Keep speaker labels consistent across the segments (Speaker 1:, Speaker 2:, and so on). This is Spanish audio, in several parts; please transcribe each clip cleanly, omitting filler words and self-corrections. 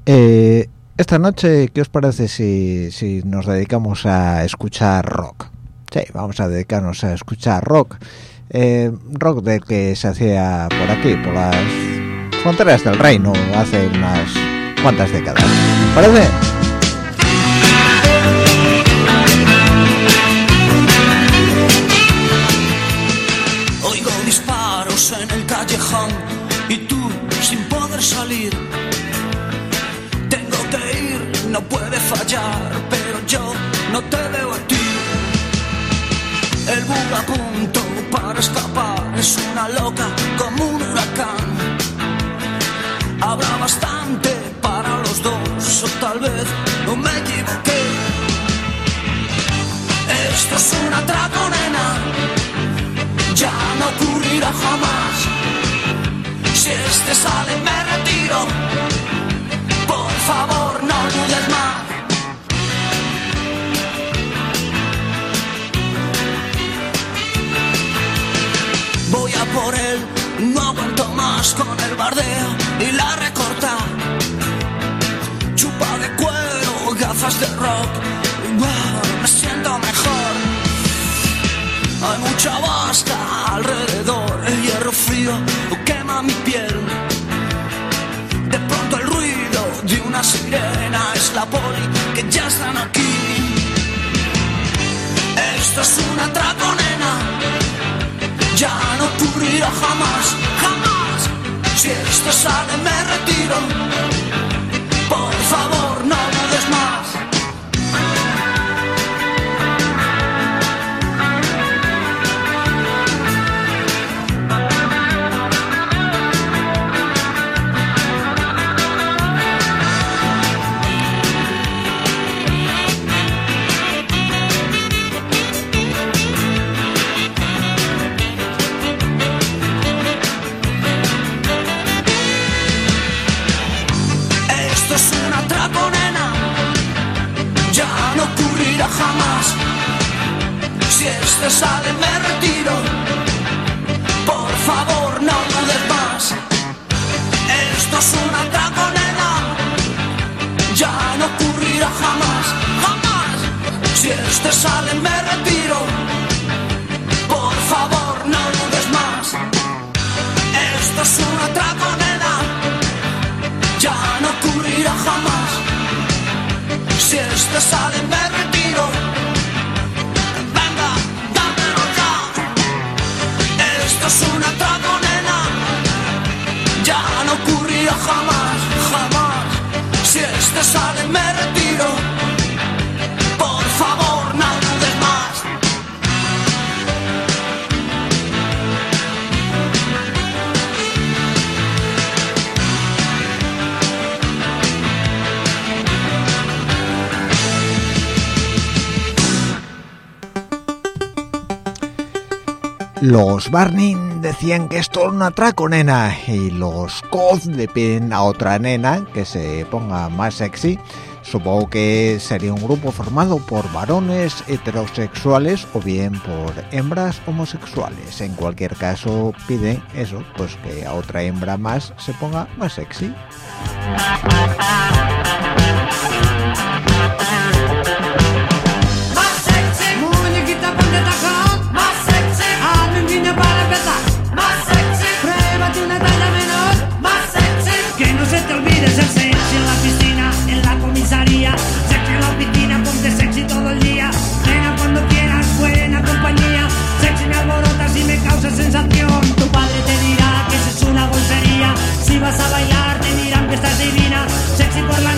Speaker 1: Esta noche, ¿qué os parece si nos dedicamos a escuchar rock? Sí, vamos a dedicarnos a escuchar rock. Rock del que se hacía por aquí, por las fronteras del reino, hace unas cuantas décadas. ¿Parece?
Speaker 2: Oigo disparos en el callejón y tú sin poder salir. Tengo que ir, no puede fallar, pero yo no te veo a ti. El bug a punto para escapar es una loca como un huracán. Habrá bastante para los dos, o tal vez no me equivoqué. Esto es un atraco, nena, ya no ocurrirá jamás. Si este sale me retiro, por favor no dudes más. Voy a por él, no aguanto más con el bardeo y la recorta. Chupa de cuero, gafas de rock, wow, me siento mejor. Hay mucha vasca alrededor, el hierro frío quema mi piel. De pronto el ruido de una sirena es la poli que ya están aquí. Esto es un atraco, nena, ya no ocurrirá jamás, jamás. Si esto sale me retiro, por favor no dudes más. Jamás. Si este sale me retiro, por favor no dudes más. Esto es una atraco, nena, ya no ocurrirá jamás, jamás. Si este sale me retiro, por favor no dudes más. Esto es una atraco, nena, ya no ocurrirá jamás. Si este sale me retiro, venga, dámelo ya. Esto es una atraco, nena, ya no ocurrirá jamás, jamás. Si este sale me retiro, por favor no dudes más.
Speaker 1: Los Burning decían que esto es un atraco, nena, y los Coz le piden a otra nena que se ponga más sexy. Supongo que sería un grupo formado por varones heterosexuales o bien por hembras homosexuales. En cualquier caso piden eso, pues que a otra hembra más se ponga más sexy.
Speaker 3: Para empezar, más sexy, pruébate una talla menor, más sexy, que no se te olvide ser sexy en la piscina, en la comisaría, sexy en la oficina, ponte sexy todo el día, nena cuando quieras, buena compañía, sexy me alborotas y me causa sensación, tu padre te dirá que eso es una golpería, si vas a bailar te dirán que estás divina, sexy por la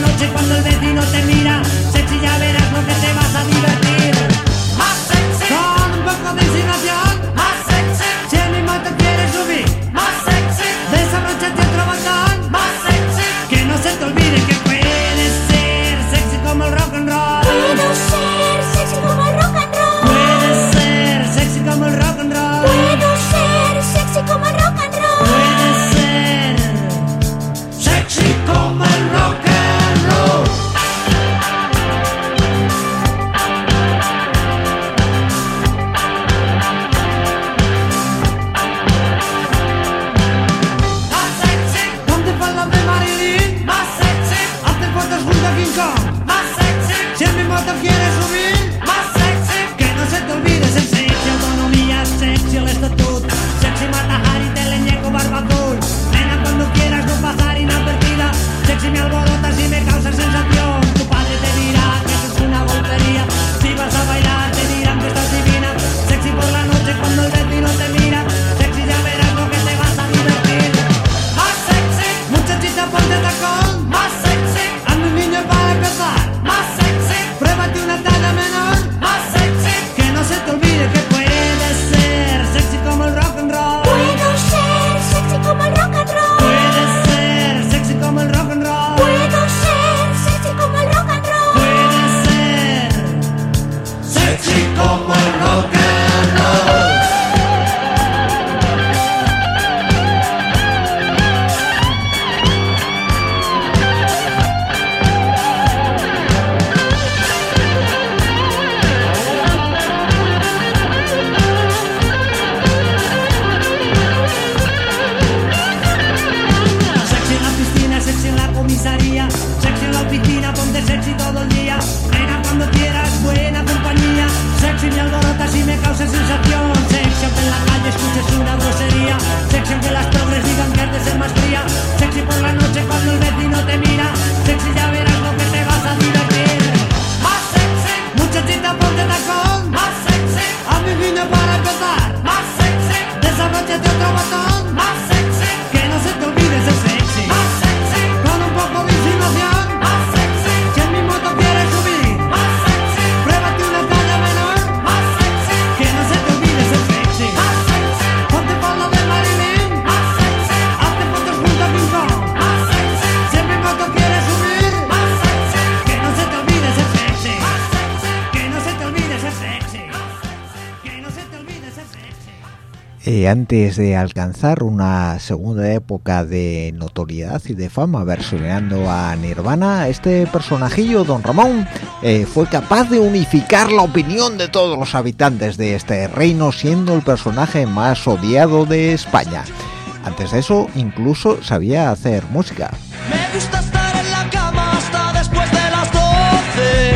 Speaker 3: sexy en la comisaría, sexy en la oficina, ponte sexy todo el día. Nena, cuando quieras, buena compañía. Sexy me alborotas y me causa sensación. Sexy aunque en la calle escuches una grosería. Sexy aunque las progres digan que has de ser más fría. Sexy por la noche cuando el vecino te mira. Sexy ya verás lo que te vas a divertir. Más sexy, muchachita ponte tacón. Más sexy, a mi vino para empezar. Más sexy, desabróchate otro botón. Más sexy, que no se te olvide ser sexy. Más sexy, con un poco de insinuación. Más sexy, si en mi moto quieres subir. Más sexy, pruébate una talla menor. Más sexy, que no se te olvide ser sexy. Más sexy, ponte por lo de Marilyn. Más sexy, hazte fotos junto a Ping Pong. Más sexy, si en mi moto quieres subir. Más sexy, que no se te olvide ser sexy. Más sexy, que no se te olvide ser sexy. Que no se te olvide ser sexy.
Speaker 1: Antes de alcanzar una segunda época de notoriedad y de fama versionando a Nirvana, este personajillo, Don Ramón, fue capaz de unificar la opinión de todos los habitantes de este reino, siendo el personaje más odiado de España. Antes de eso, incluso sabía hacer música.
Speaker 2: Me gusta estar en la cama hasta después de las 12.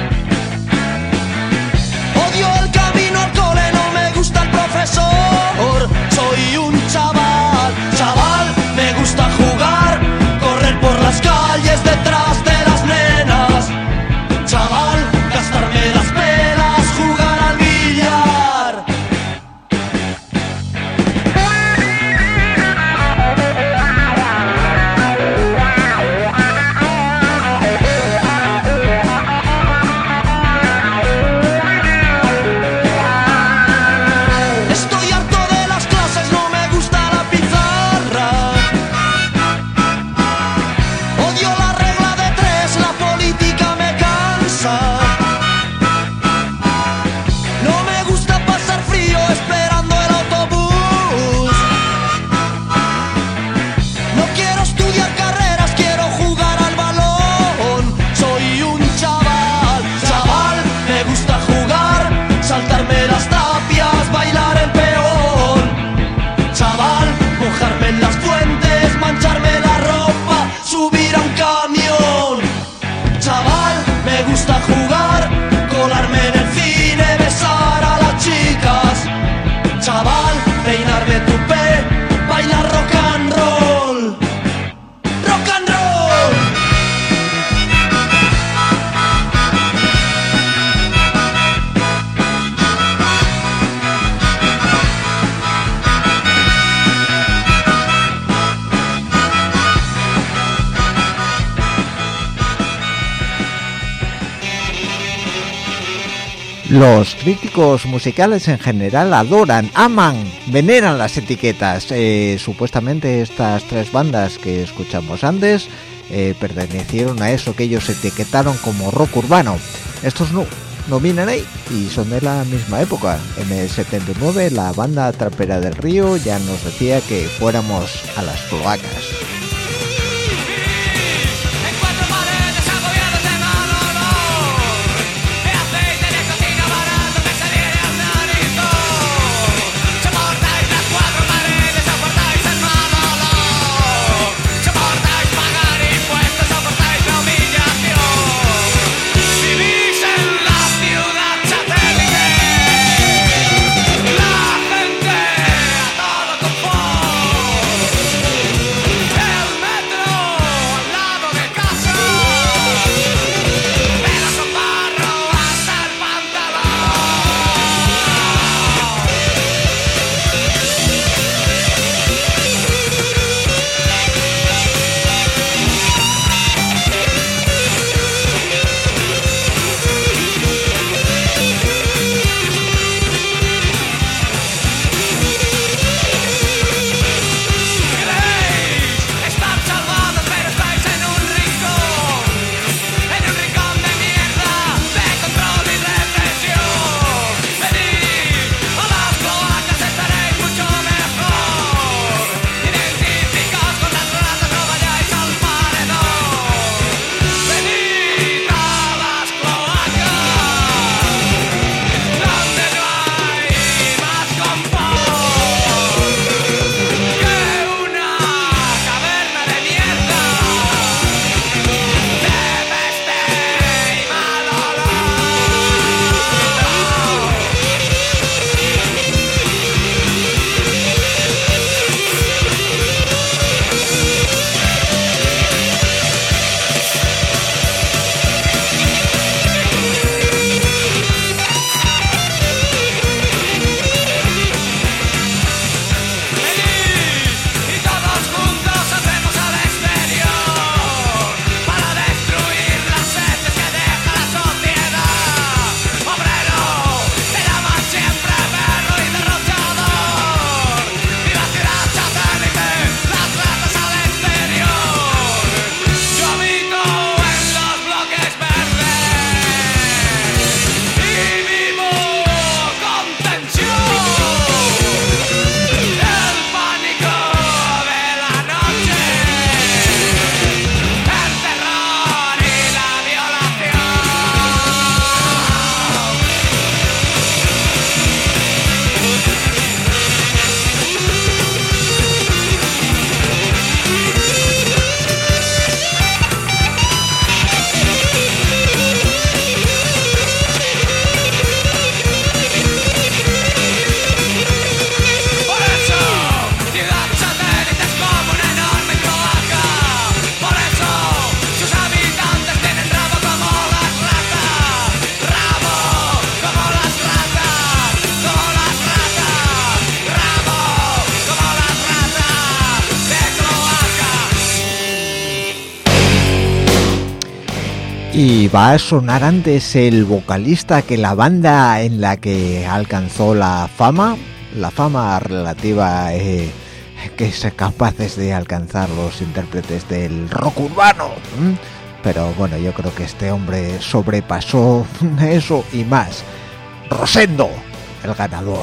Speaker 2: Odio el camino al cole, no me gusta el profesor. Soy un chaval, me gusta jugar, correr por las calles detrás de las nenas. Chaval, gastarme las pelas, jugar al billar. Estoy harto de las clases, no me gusta la pizarra. Odio la regla de 3, la política me cansa. No me gusta pasar frío esperando el autobús. No quiero estudiar carreras, quiero jugar al balón. Soy un chaval, me gusta jugar, saltarme las tapias, bailar el peón. Chaval, mojarme en las fuentes, mancharme la ropa, subir a un camión. Chaval, me gusta jugar, colarme en el cine, besar a las chicas. Chaval, peinarme tupé, bailar rock and roll. Rock and roll.
Speaker 1: Los críticos musicales en general adoran, aman, veneran las etiquetas. Supuestamente estas tres bandas que escuchamos antes pertenecieron a eso que ellos etiquetaron como rock urbano. Estos no vienen ahí y son de la misma época. En el 79 la banda Trapera del Río ya nos decía que fuéramos a las cloacas.
Speaker 2: La gente a todo confort.
Speaker 1: Y va a sonar antes el vocalista que la banda en la que alcanzó la fama relativa que son capaces de alcanzar los intérpretes del rock urbano. Pero bueno, yo creo que este hombre sobrepasó eso y más. Rosendo, el ganador.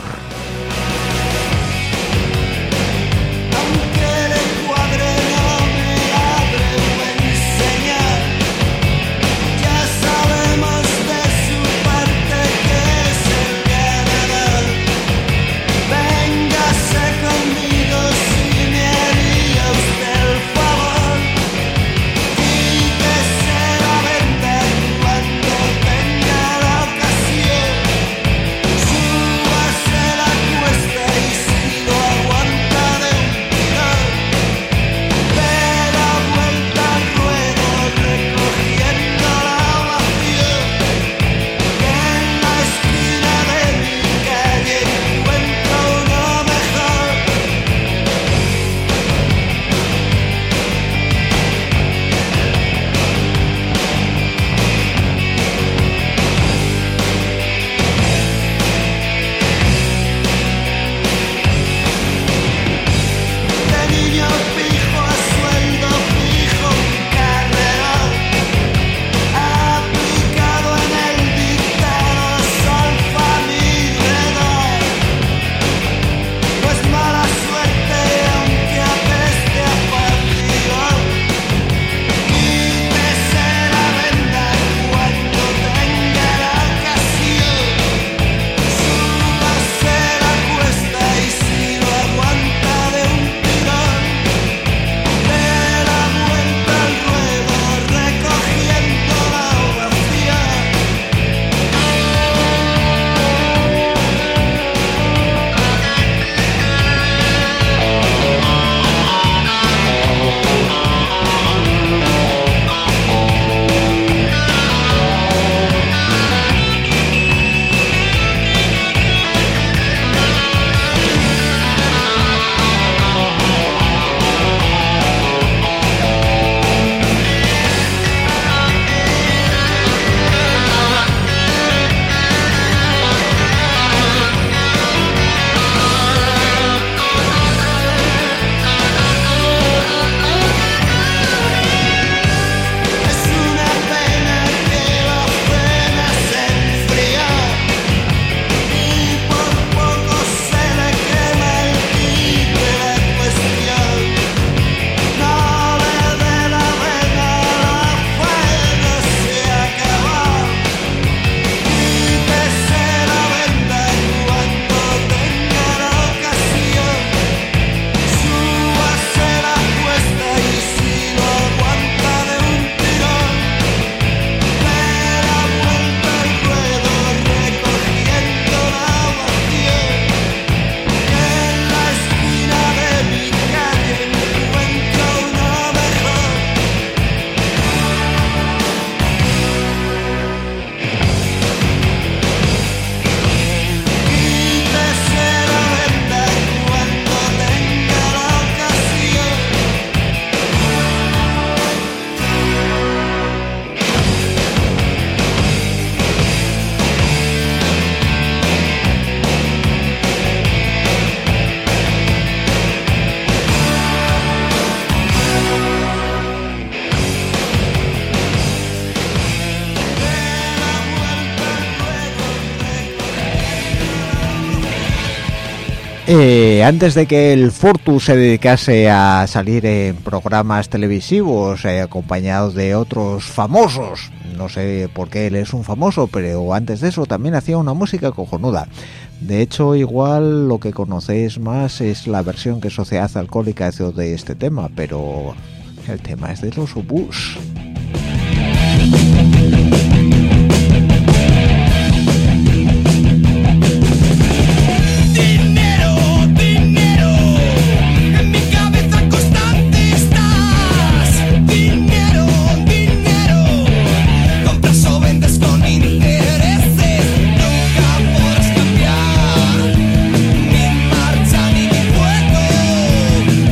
Speaker 1: Antes de que el Fortu se dedicase a salir en programas televisivos acompañados de otros famosos, no sé por qué él es un famoso, pero antes de eso también hacía una música cojonuda. De hecho, igual lo que conocéis más es la versión que Sociedad Alcohólica hizo de este tema, pero el tema es de los Obús.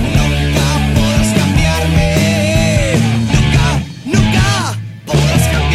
Speaker 4: Nunca podrás cambiar.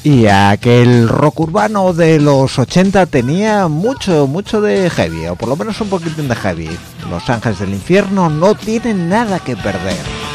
Speaker 1: Y aquel rock urbano de los 80 tenía mucho de heavy, o por lo menos un poquitín de heavy. Los Ángeles del Infierno no tienen nada que perder.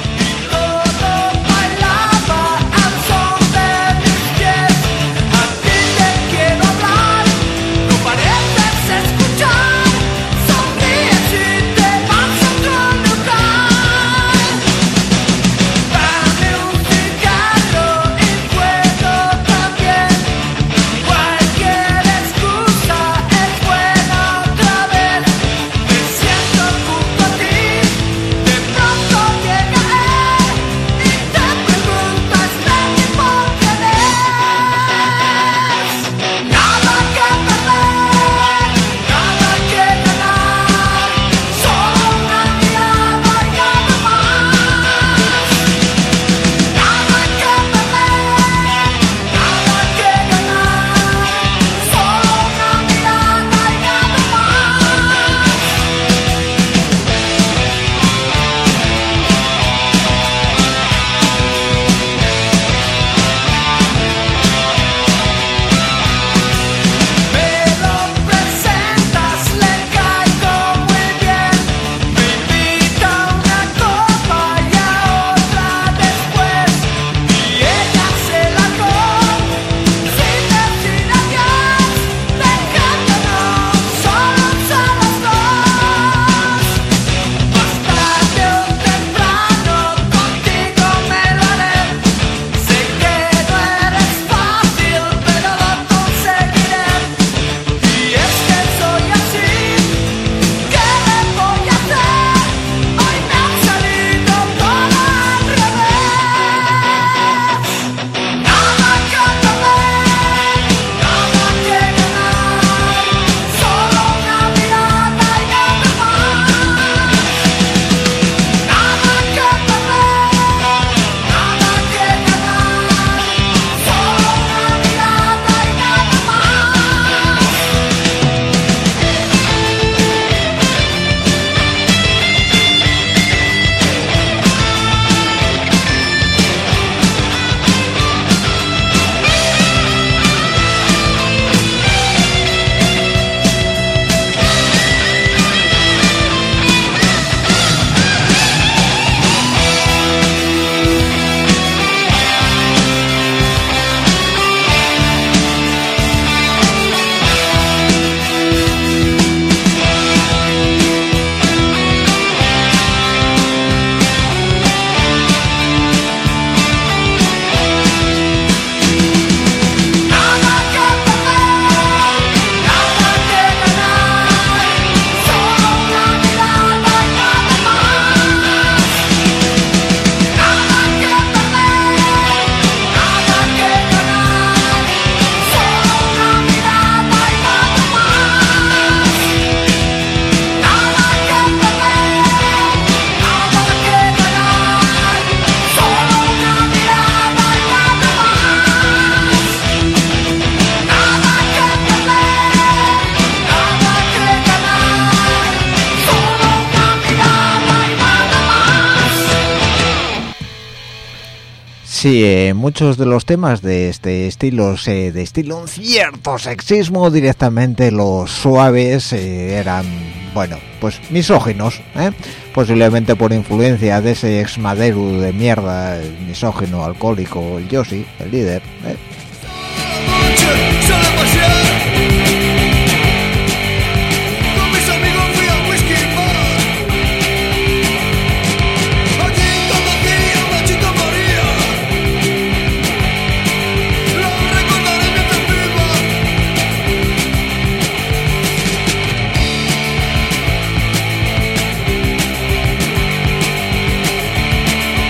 Speaker 1: Sí, muchos de los temas de este estilo, de estilo un cierto sexismo, directamente los suaves eran, bueno, pues misóginos, posiblemente por influencia de ese ex Madero de mierda, el misógino, alcohólico, el Yossi, el líder.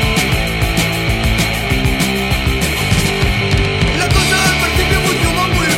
Speaker 4: La cosa al principio funcionó muy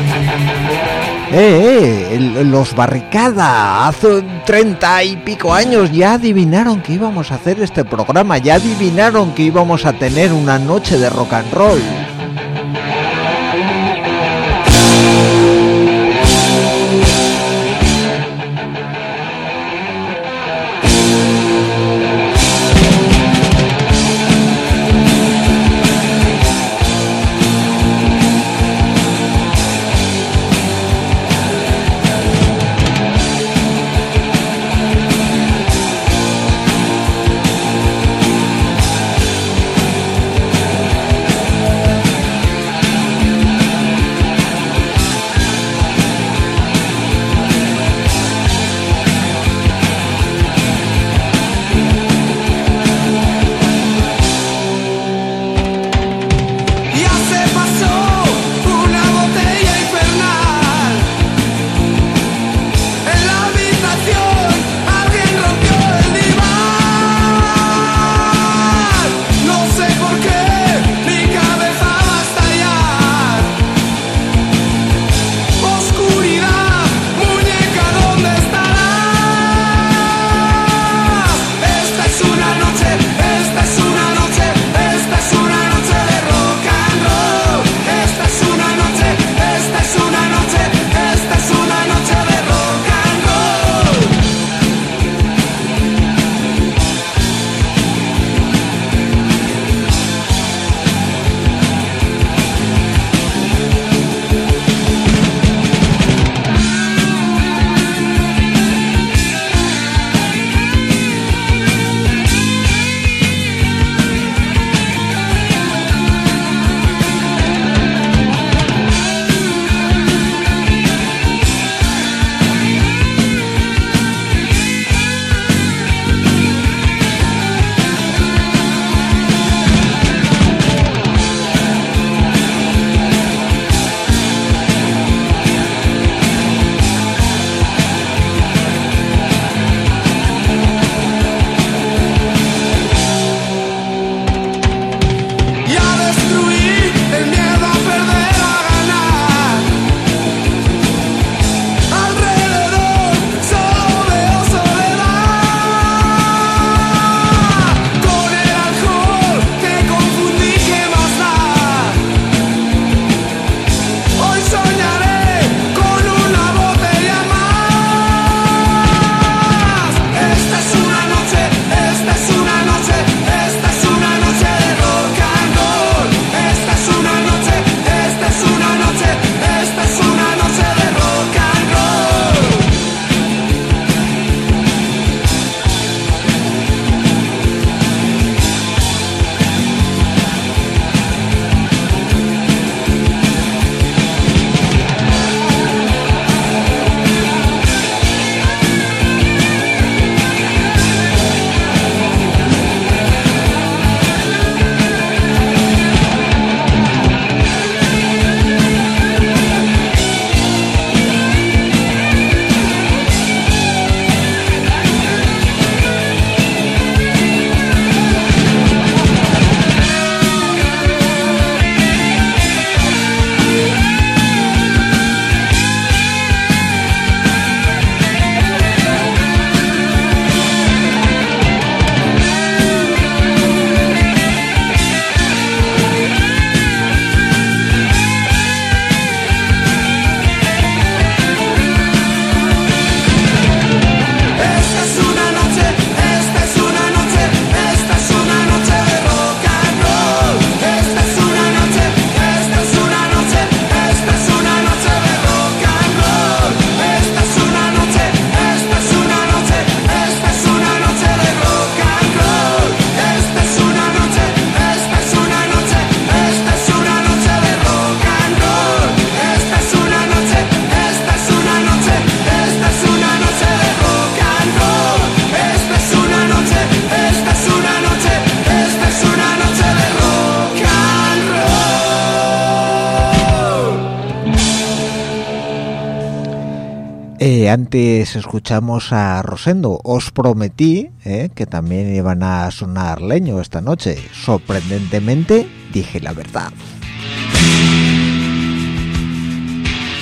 Speaker 1: Los Barricada, hace 30 y pico años ya adivinaron que íbamos a hacer este programa, ya adivinaron que íbamos a tener una noche de rock and roll. Antes escuchamos a Rosendo. Os prometí que también iban a sonar leño esta noche. Sorprendentemente dije la verdad.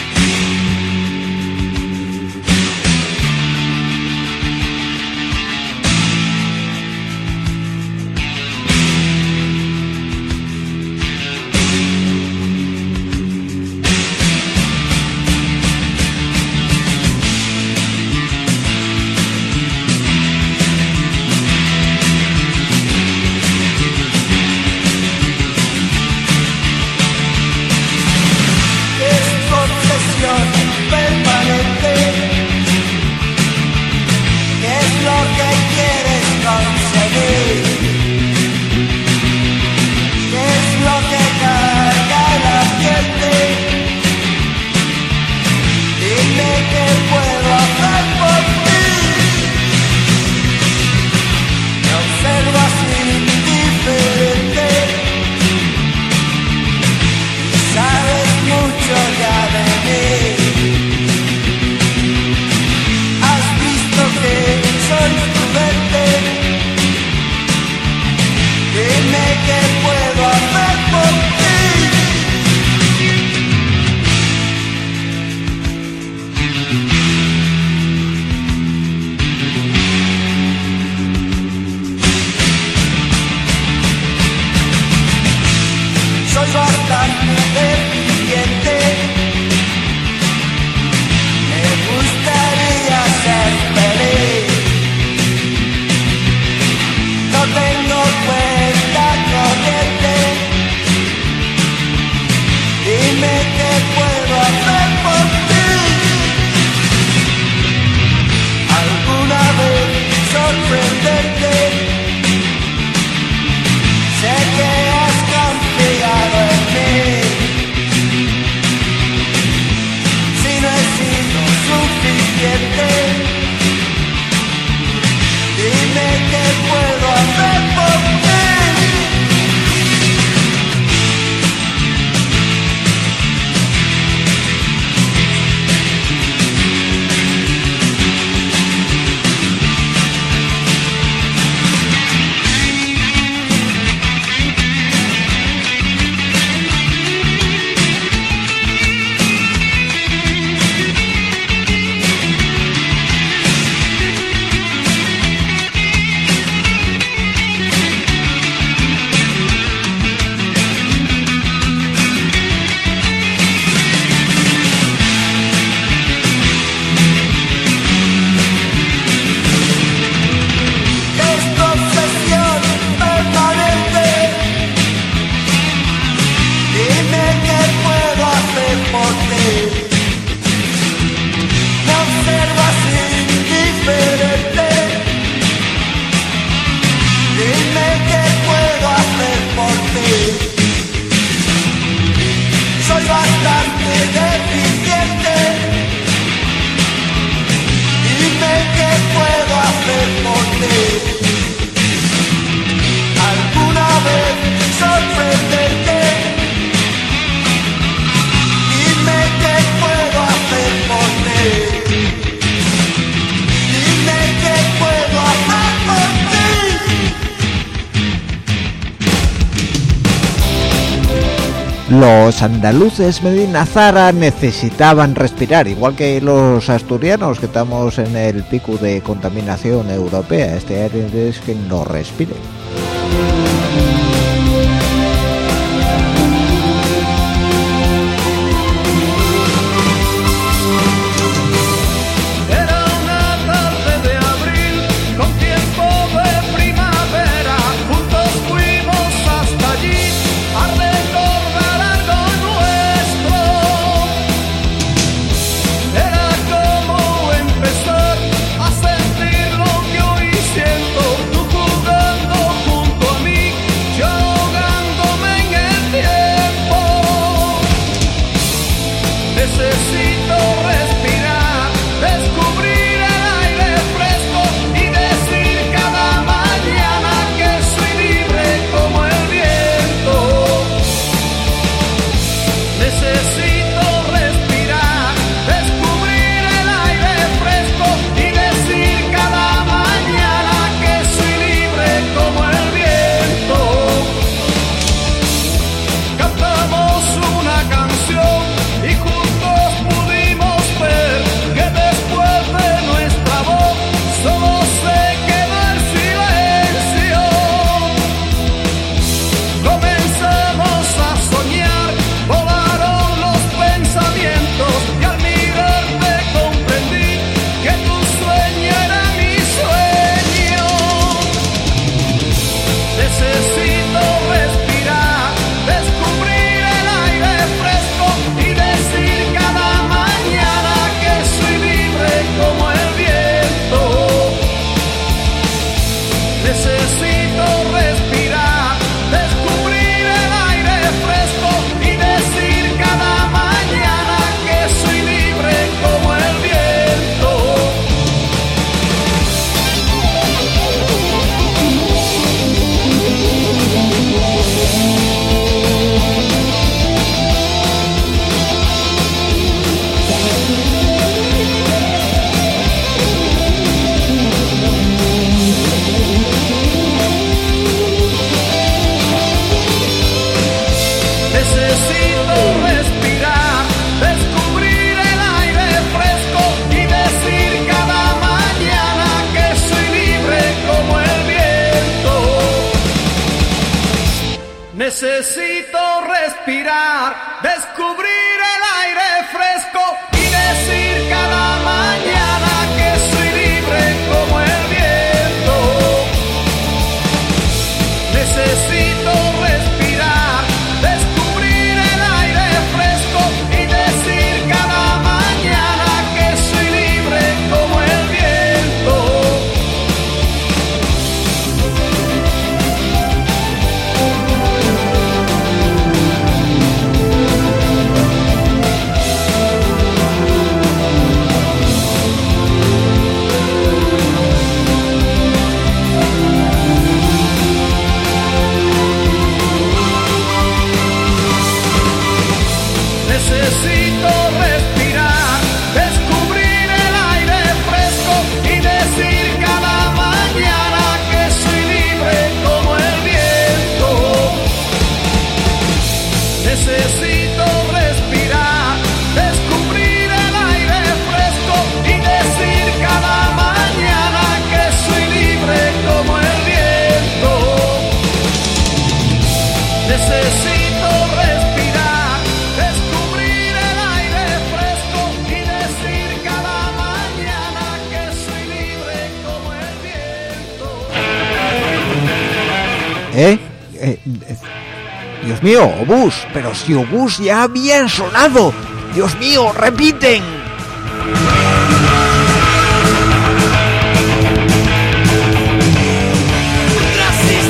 Speaker 2: Dime qué puedo hacer por ti. Soy bastante deficiente. Dime qué puedo hacer por ti. Alguna vez sorprenderte. Dime qué puedo hacer por ti. Dime qué puedo hacer por ti.
Speaker 1: Los andaluces Medina Zara necesitaban respirar, igual que los asturianos que estamos en el pico de contaminación europea. Este aire es que no respire.
Speaker 4: Era una tarde de abril con tiempo de primavera. Juntos fuimos hasta allí a recordar algo nuestro. Era como empezar a sentir lo que hoy siento. Tú jugando junto a mí, yo ahogándome en el tiempo. Necesito respirar, descubrir el aire fresco y decir cada mañana que soy libre como el viento. Necesito respirar, descubrir el aire fresco y decir cada mañana que soy libre como el viento. Cantamos una canción y juntos pudimos ver que después de nuestra voz solo se quedó el silencio. Comenzamos a soñar, volaron los pensamientos y al mirarte comprendí que tu sueño era mi sueño. Necesito respirar, descubrir el aire fresco y decir cada mañana que soy libre como el viento. Necesito respirar, descubrir el aire fresco y decir cada mañana que soy libre como el viento. Necesito respirar, descubrir el aire fresco y decir cada mañana que soy libre como el viento. Necesito respirar, descubrir el aire fresco y decir cada mañana que soy libre como el viento. Necesito respirar, descubrir el aire fresco y decir cada mañana que soy libre como el viento. Necesito respirar, descubrir el aire fresco y decir cada mañana que soy libre como el viento. Necesito respirar, descubrir el aire fresco y decir cada mañana que soy libre como el viento. Necesito respirar, descubrir el aire fresco y decir cada mañana que soy libre como el viento.
Speaker 1: Dios mío, obús, pero si obús ya habían sonado. Dios mío, repiten.
Speaker 2: Racista.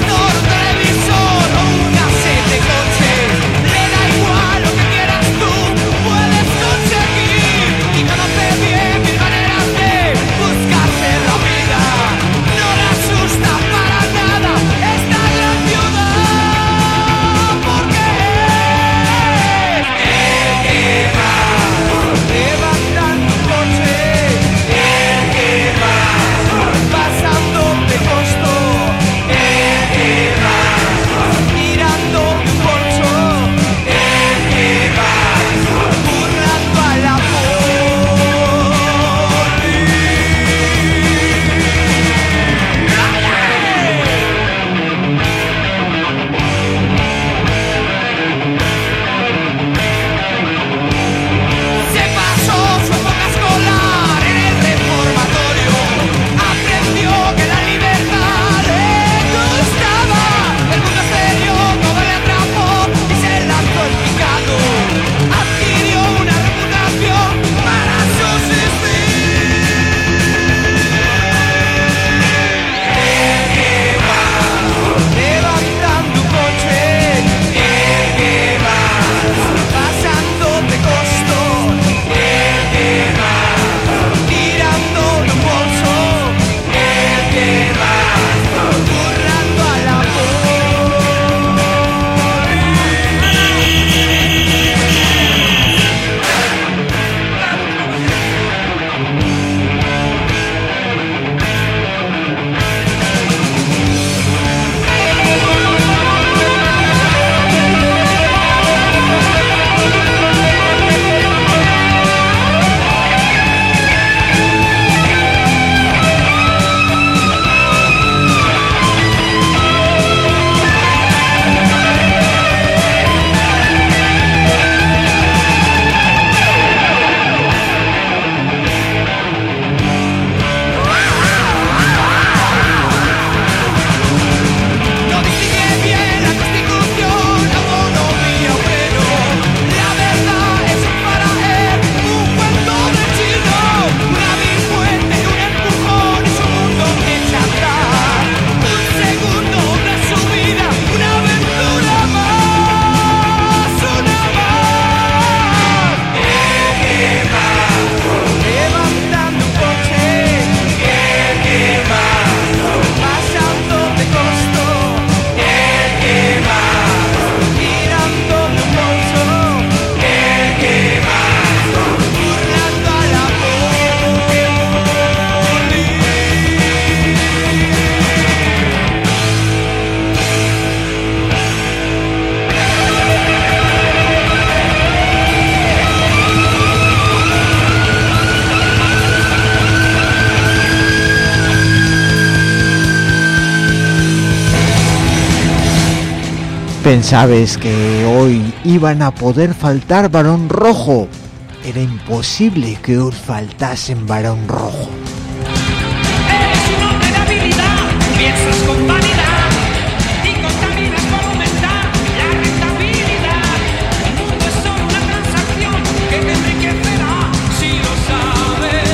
Speaker 1: Pensabes que hoy iban a poder faltar Barón Rojo. Era imposible que os faltasen Barón Rojo.
Speaker 3: Eres un hombre de habilidad, piensas con vanidad y contaminas por aumentar la rentabilidad. El mundo es solo una transacción que te enriquecerá si lo sabes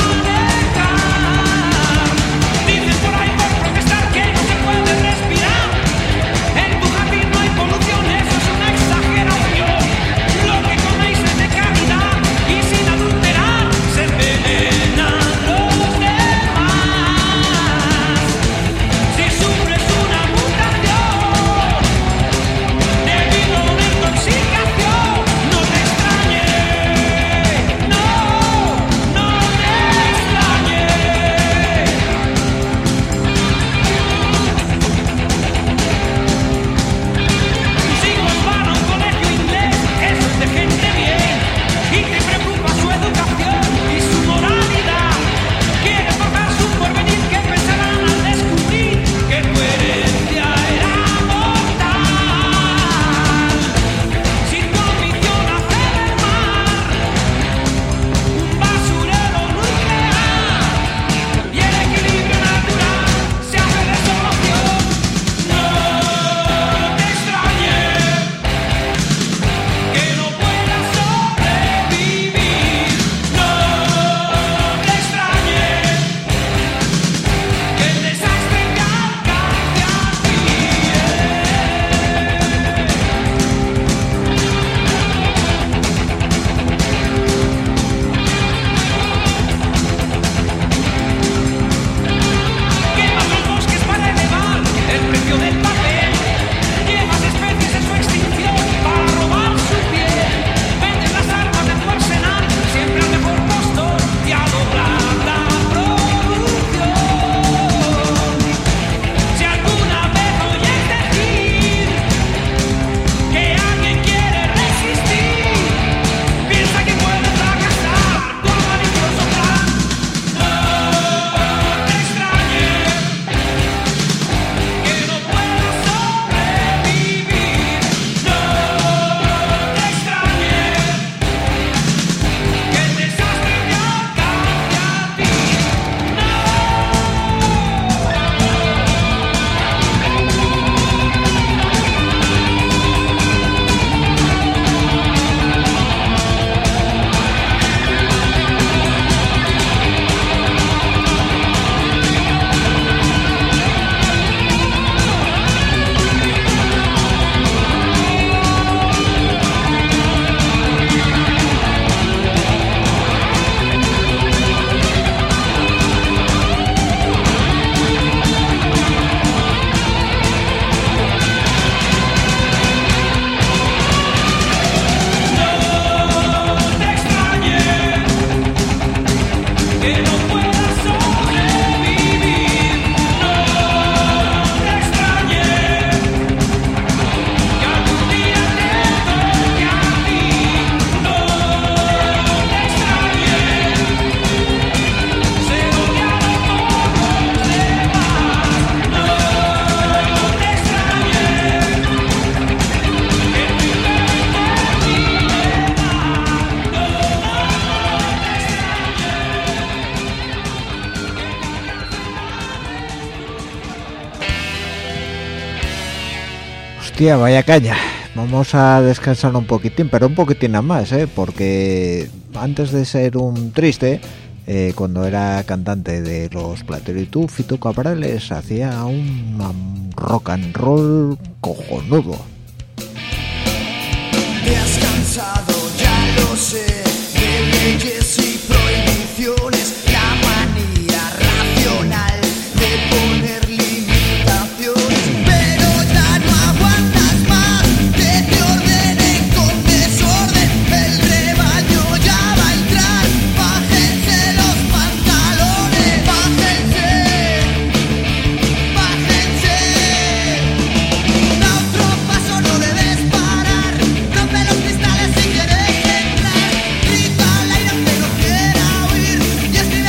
Speaker 3: manejar. Dicen por ahí por protestar que no se puede respirar. En tu jardín no hay polución, eso es una exageración. Lo que coméis es de calidad y sin adulterar se envenenan los demás. Si sufres una mutación debido a una intoxicación, no te extrañes, no te extrañes. Tus hijos van a un colegio inglés, eso es de gente bien, y te preocupa su educación y su moralidad. Quieres forjar su porvenir, que pensarán al descubrir que tu herencia era mortal. Si tu ambición hace del mar un basurero nuclear y el equilibrio natural se hace desolación, no te extrañes que no puedas sobrevivir. No te extrañes que el desastre te alcance a ti. Quemas los bosques para elevar el precio del papel. Llevas especies en su extinción para robar su piel. Vendes las armas de tu arsenal siempre al mejor postor y a doblar la producción. Si alguna vez oyes decir que alguien quiere resistir, piensa que puede fracasar tu malicioso plan. No te extrañes que no puedas sobrevivir. No te extrañes que el desastre te alcance a ti. Te extrañes que no puedas sobrevivir. No te extrañes que algún día te toque a ti. No te extrañes ser odiado por los demás. No te extrañes que tu imperio termine
Speaker 1: Hostia, vaya caña. Vamos a descansar un poquitín, pero un poquitín nada más, porque antes de ser un triste, cuando era cantante de los Platero y tú, Fito Cabrales hacía un rock and roll cojonudo.
Speaker 2: Te has cansado, ya lo sé, de leyes y prohibiciones, la manía racional de poner limitaciones, pero ya no aguantas más que te ordenen con desorden. El rebaño ya va a entrar, bájense los pantalones, bájense, bájense. Da otro paso, no debes parar, rompe los cristales si quieres entrar, grita al aire aunque no quiera oír y escribe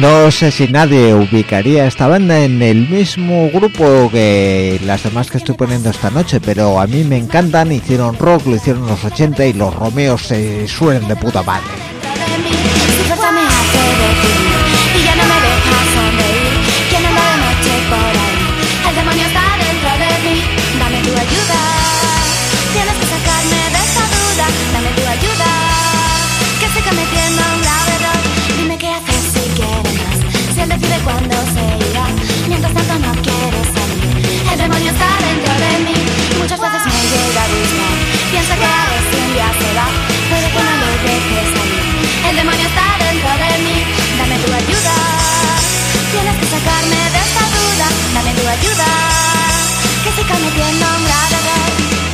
Speaker 1: No sé si nadie ubicaría esta banda en el mismo grupo que las demás que estoy poniendo esta noche, pero a mí me encantan. Hicieron rock, lo hicieron en los 80 y los Romeos se suelen de puta madre.
Speaker 5: Tu fuerza me hace decidir y ya no me deja sonreír. ¿Quién anda de noche por ahí? El demonio está dentro de mí. Dame tu ayuda. Tienes que sacarme de esta duda. Dame tu ayuda. Que estoy cometiendo un grave error. Dime qué haces si quieres más. Si él decide cuándo se irá. Mientras tanto no quieres salir. El demonio está dentro de mí. Muchas veces me llega a gustar. Pienso que a ver si un día se va. Puede que no lo deje salir. El demonio está dentro de mí. Dame tu ayuda. Tienes que sacarme de esta duda. Dame tu ayuda. Que estoy cometiendo un grave error.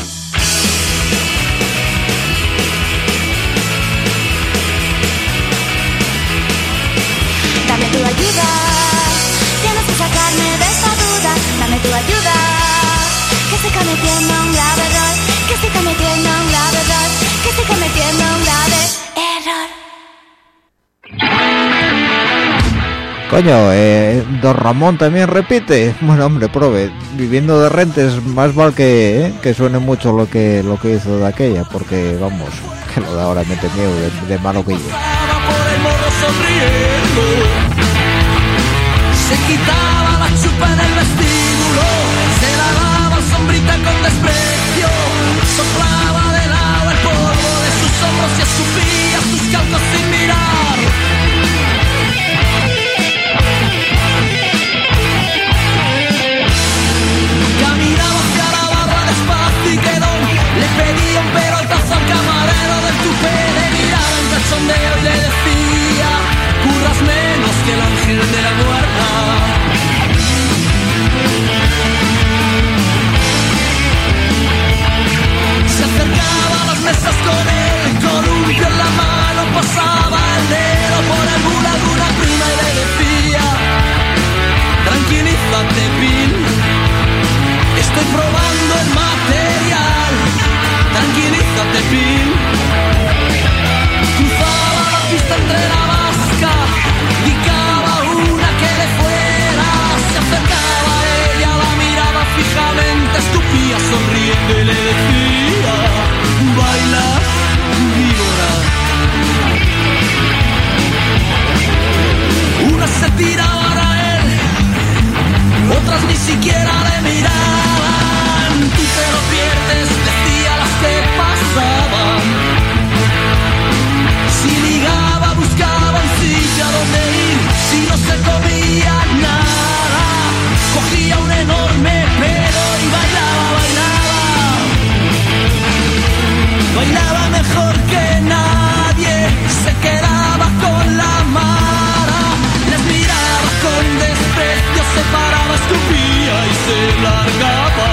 Speaker 5: Dame tu ayuda. Tienes que sacarme de esta duda. Dame tu ayuda. Que estoy cometiendo un grave error. Que estoy cometiendo un grave error. Que estoy cometiendo un grave error.
Speaker 1: Coño, don Ramón también repite. Bueno, hombre, prove, viviendo de rentes más vale que suene mucho lo que hizo de aquella, porque vamos, que lo de ahora mete miedo de malo que yo.
Speaker 2: Por el morro sonriendo, se quitaba la chupa en el vestíbulo, se lavaba sombrita con desprecio, soplaba de lado el polvo de sus hombros y escupía sus calzos sin mirar. Caminaba hacia la barra despacio y quedó, le pedía un pelotazo al camarero del tupé, le miraba en cachondeo y le decía, curras menos que el ángel de la guarda. Se acercaba a las mesas con el columpio en la mano, pasaba el dedo por el mula de una prima y le decía, tranquilízate, Pin, estoy probando el material, tranquilízate, Pin. Cruzaba la pista entre la vasca, picaba una que de fuera, se acercaba a ella, la miraba fijamente, escupía sonriendo y le decía, baila, víbora. Unas se tiraban a él, otras ni siquiera le miraban. Tú te lo pierdes, decía las que pasaban. Si ligaba, buscaba un sitio a donde ir. Si no se comía nada, cogía un enorme pedo y bailaba, bailaba. Bailaba mejor que nadie, se quedaba con la mara. Les miraba con desprecio, se paraba, escupía y se largaba.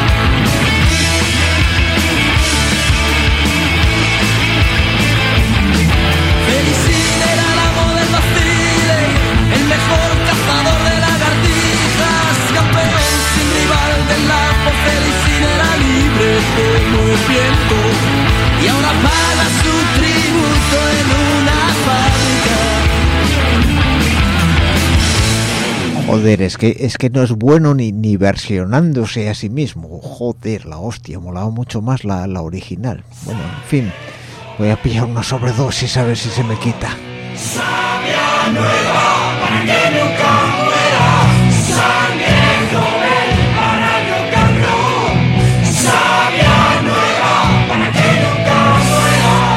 Speaker 2: Felicín era el amo del vacile, el mejor cazador de lagartijas, campeón sin rival del lapo. Felicín era libre como el viento y ahora paga su tributo en una fábrica.
Speaker 1: Joder, es que no es bueno ni versionándose a sí mismo. Joder, la hostia, molaba mucho más la original. Bueno, en fin, voy a pillar una sobredosis a ver si se me quita.
Speaker 4: Sabia nueva para que nunca muera. Sangre joven para el rock and roll. Sabia nueva para que nunca muera.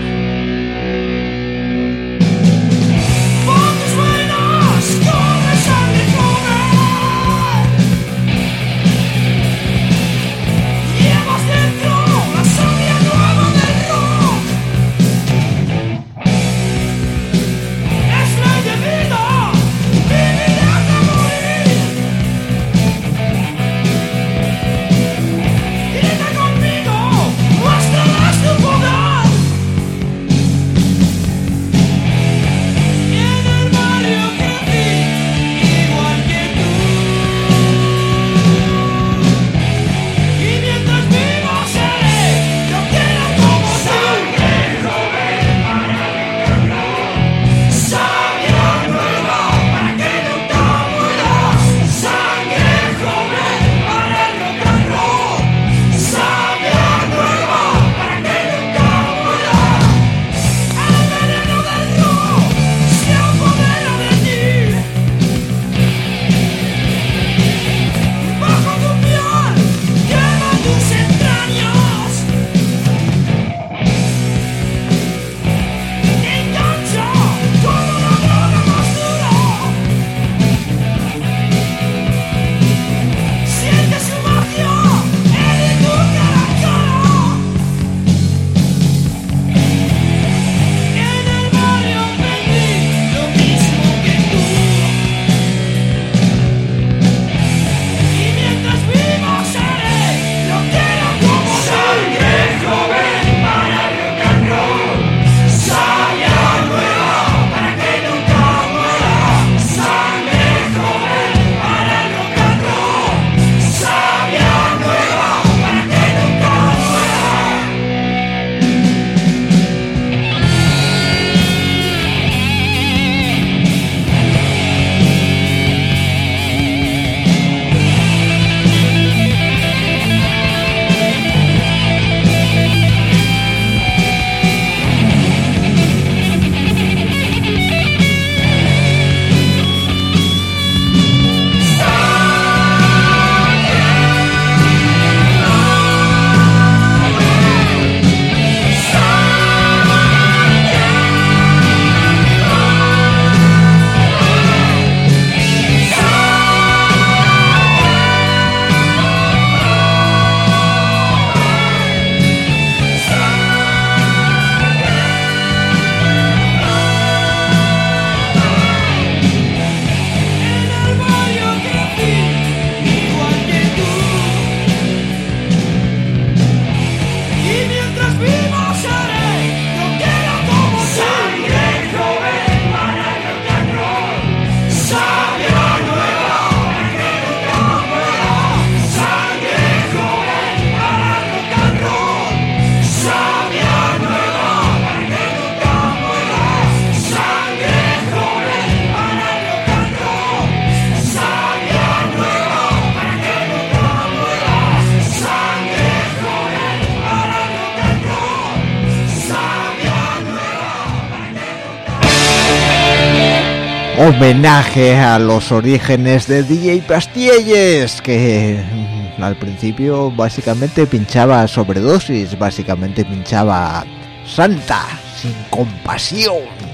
Speaker 4: Por tus venas corre sangre joven. Llevas dentro la sabia nueva del rock. Es ley de vida, vivir.
Speaker 1: homenaje a los orígenes de DJ Pastielles, que al principio básicamente pinchaba sobredosis, básicamente pinchaba Santa, sin compasión.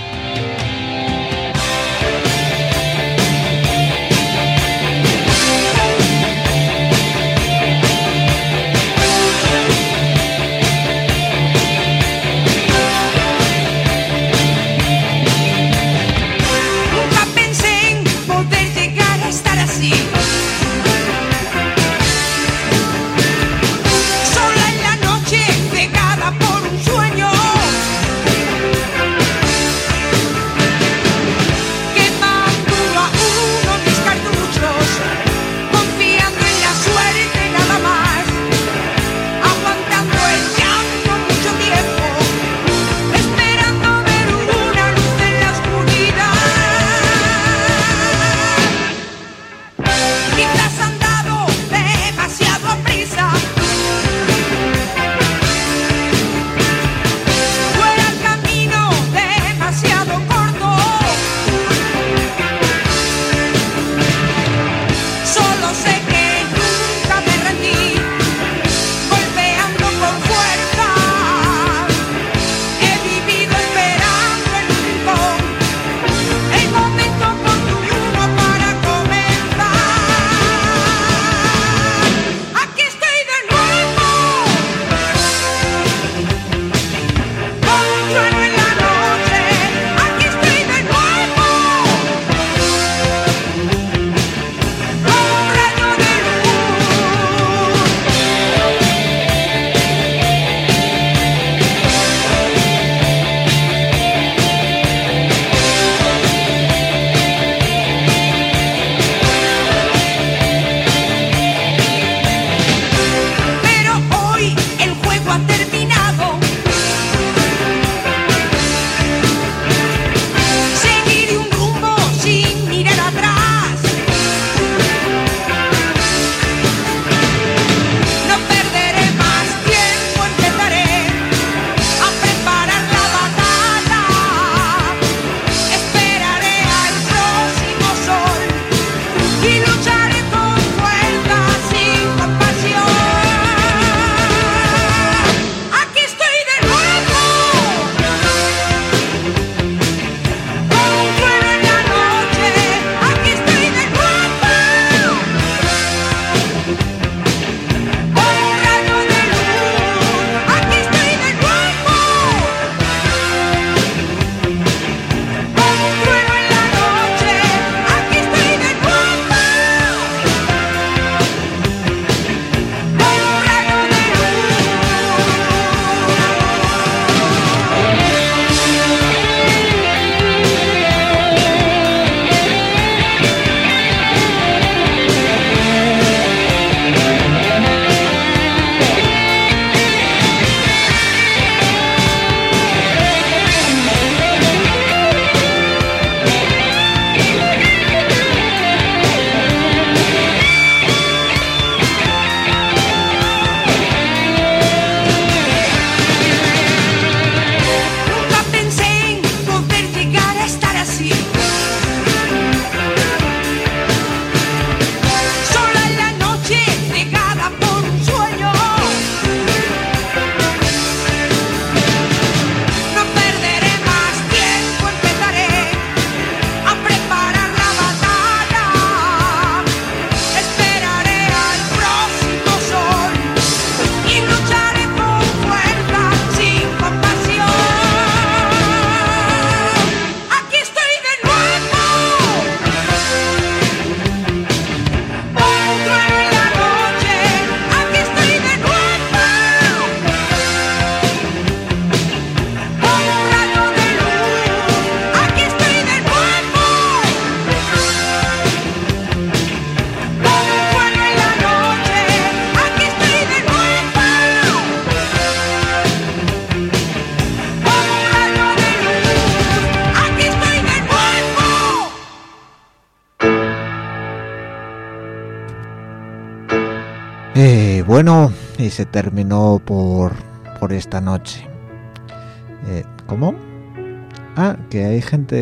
Speaker 1: Bueno, y se terminó por esta noche. ¿Cómo? Ah, que hay gente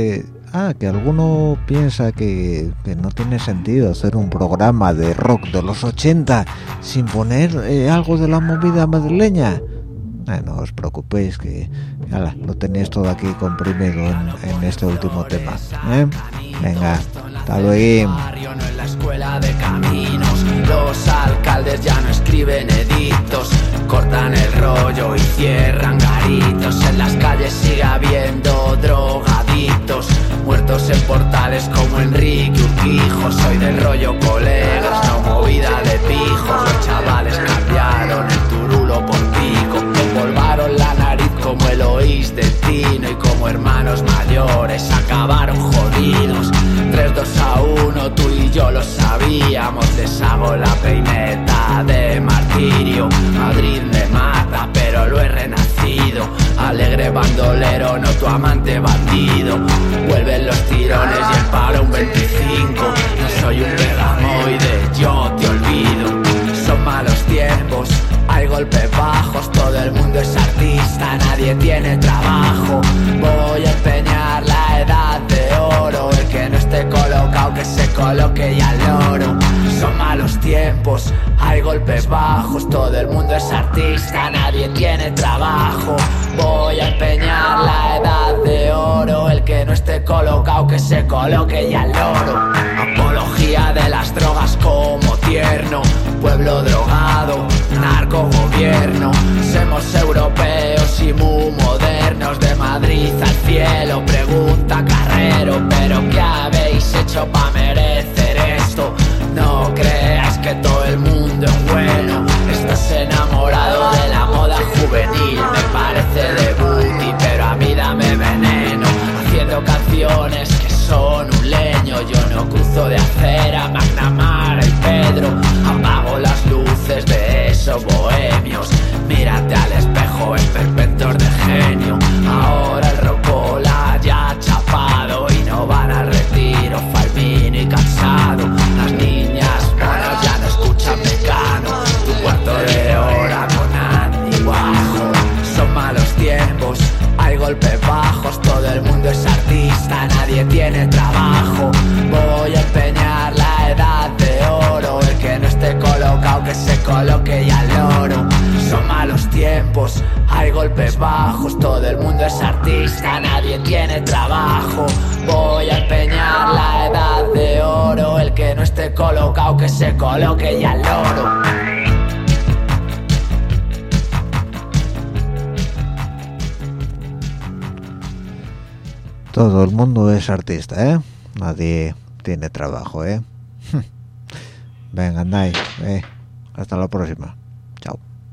Speaker 1: que alguno piensa que no tiene sentido hacer un programa de rock de los 80 sin poner algo de la movida madrileña. No os preocupéis que ala, lo tenéis todo aquí comprimido en este último tema. Venga, hasta luego.
Speaker 2: No en la escuela de caminos, los alcaldes ya no escriben edictos, cortan el rollo y cierran garitos. En las calles sigue habiendo drogadictos, muertos en portales como Enrique Urquijo. Soy del rollo colegas, no movida de pijos. Los chavales cambiaron el turulo por pico, empolvaron la nariz como Eloís de Tino, y como hermanos mayores acabaron jodidos. 3-2-1, tú y yo lo sabíamos. Les hago la peineta de martirio. Madrid me mata, pero lo he renacido. Alegre bandolero, no tu amante bandido. Vuelven los tirones y el paro un 25. No soy un pegamoide, yo te olvido. Son malos tiempos, hay golpes bajos. Todo el mundo es artista, nadie tiene trabajo. Voy a empeñar la edad de oro. El que no esté colocado que se coloque y al loro. Son malos tiempos, hay golpes bajos. Todo el mundo es artista, nadie tiene trabajo. Voy a empeñar la edad de oro. El que no esté colocado que se coloque y al loro. Apología de las drogas como tierno. Pueblo drogado, narcogobierno. Somos europeos y muy modernos. De Madrid al cielo, pregunta Carrero. Pero ¿qué habéis hecho para merecer esto? No creas que todo el mundo es bueno. Estás enamorado de la moda juvenil. Me parece de booty, pero a mí dame veneno. Haciendo canciones que son un leño. Yo no cruzo de acera, McNamara y Pedro. Apago las luces de esos bohemios. Mírate al espejo, esperpentor de genio. Ahora el rocola ya ha chapado y no van al retiro. Fermín y cansado. Las niñas monas ya no escuchan Mecano. Tu cuarto de hora con Andy Bajo. Son malos tiempos, hay golpes bajos. Todo el mundo es artista, nadie tiene trabajo. Voy a empeñar la edad de oro. El que no esté colocado que se coloque y al loro. Son malos tiempos, hay golpes bajos. Todo el mundo es artista, nadie tiene trabajo. Voy a empeñar la edad de oro. El que no esté colocado que se coloque y al loro.
Speaker 1: Todo el mundo es artista, nadie tiene trabajo, Venga, andai, hasta la próxima.